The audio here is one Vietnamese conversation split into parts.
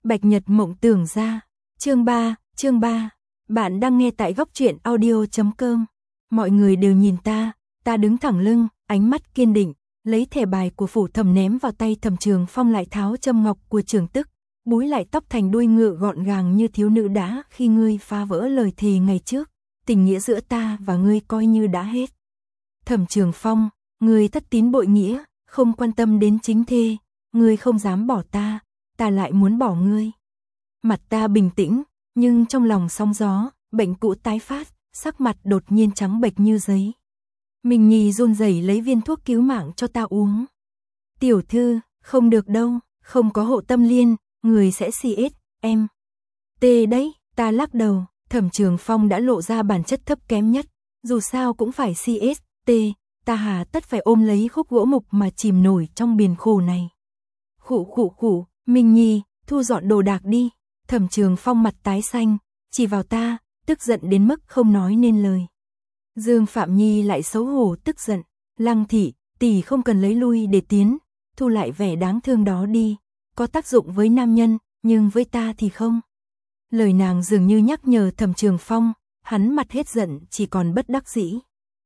Bạch Nhật mộng tưởng ra. Chương 3. Bạn đang nghe tại góc truyện audio.com. Mọi người đều nhìn ta đứng thẳng lưng, ánh mắt kiên định, lấy thẻ bài của phủ thẩm ném vào tay Thẩm Trường Phong, lại tháo châm ngọc của Trường Tức, búi lại tóc thành đuôi ngựa gọn gàng như thiếu nữ đã khi ngươi phá vỡ lời thề ngày trước, tình nghĩa giữa ta và ngươi coi như đã hết. Thẩm Trường Phong, ngươi thất tín bội nghĩa, không quan tâm đến chính thê, ngươi không dám bỏ ta lại muốn bỏ ngươi. Mặt ta bình tĩnh, nhưng trong lòng sóng gió, bệnh cũ tái phát, sắc mặt đột nhiên trắng bệch như giấy. Minh Nhi run rẩy lấy viên thuốc cứu mạng cho ta uống. Tiểu thư, không được đâu, không có hộ tâm liên, người sẽ CS, em. Tê đấy, ta lắc đầu, Thẩm Trường Phong đã lộ ra bản chất thấp kém nhất, dù sao cũng phải CS, ta hà tất phải ôm lấy khúc gỗ mục mà chìm nổi trong biển khổ này. Khụ, Minh Nhi, thu dọn đồ đạc đi. Thẩm Trường Phong mặt tái xanh, chỉ vào ta, tức giận đến mức không nói nên lời. Dương Phạm Nhi lại xấu hổ tức giận, Lăng thị, tỷ không cần lấy lui để tiến, thu lại vẻ đáng thương đó đi, có tác dụng với nam nhân, nhưng với ta thì không. Lời nàng dường như nhắc nhở Thẩm Trường Phong, hắn mặt hết giận chỉ còn bất đắc dĩ.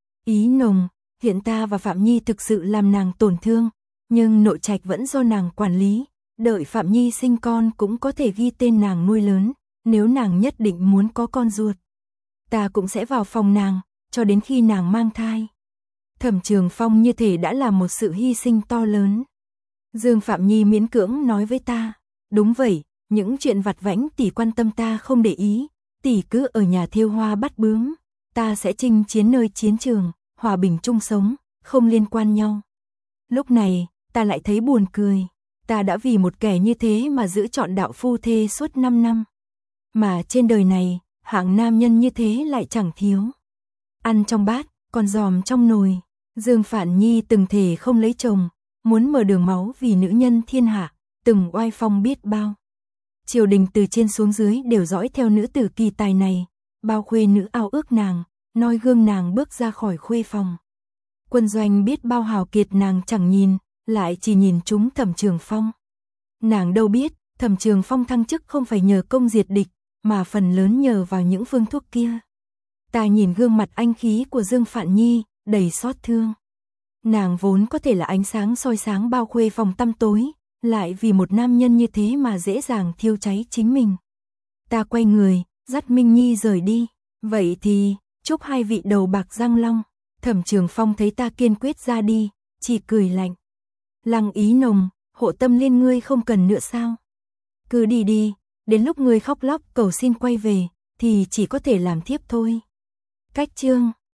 Ý nồng, hiện ta và Phạm Nhi thực sự làm nàng tổn thương, nhưng nội trạch vẫn do nàng quản lý, đợi Phạm Nhi sinh con cũng có thể ghi tên nàng nuôi lớn, nếu nàng nhất định muốn có con ruột. Ta cũng sẽ vào phòng nàng, cho đến khi nàng mang thai. Thẩm Trường Phong như thể đã là một sự hy sinh to lớn. Dương Phạm Nhi miễn cưỡng nói với ta, đúng vậy, những chuyện vặt vãnh tỷ quan tâm ta không để ý, tỷ cứ ở nhà thêu hoa bắt bướm, ta sẽ chinh chiến nơi chiến trường, hòa bình chung sống, không liên quan nhau. Lúc này, ta lại thấy buồn cười, ta đã vì một kẻ như thế mà giữ trọn đạo phu thê suốt 5 năm. Mà trên đời này, hạng nam nhân như thế lại chẳng thiếu. Ăn trong bát, còn giòm trong nồi. Dương Phản Nhi từng thề không lấy chồng, muốn mở đường máu vì nữ nhân thiên hạ, từng oai phong biết bao. Triều đình từ trên xuống dưới đều dõi theo nữ tử kỳ tài này, bao khuê nữ ao ước nàng, noi gương nàng bước ra khỏi khuê phòng. Quân doanh biết bao hào kiệt nàng chẳng nhìn, lại chỉ nhìn chúng Thẩm Trường Phong. Nàng đâu biết, Thẩm Trường Phong thăng chức không phải nhờ công diệt địch, mà phần lớn nhờ vào những phương thuốc kia. Ta nhìn gương mặt anh khí của Dương Phạn Nhi, đầy xót thương. Nàng vốn có thể là ánh sáng soi sáng bao khuê phòng tăm tối, lại vì một nam nhân như thế mà dễ dàng thiêu cháy chính mình. Ta quay người, dắt Minh Nhi rời đi. Vậy thì, chúc hai vị đầu bạc răng long. Thẩm Trường Phong thấy ta kiên quyết ra đi, chỉ cười lạnh. Lăng Ý Nồng, hộ tâm liên ngươi không cần nữa sao? Cứ đi đi, đến lúc ngươi khóc lóc cầu xin quay về, thì chỉ có thể làm thiếp thôi. Cách chương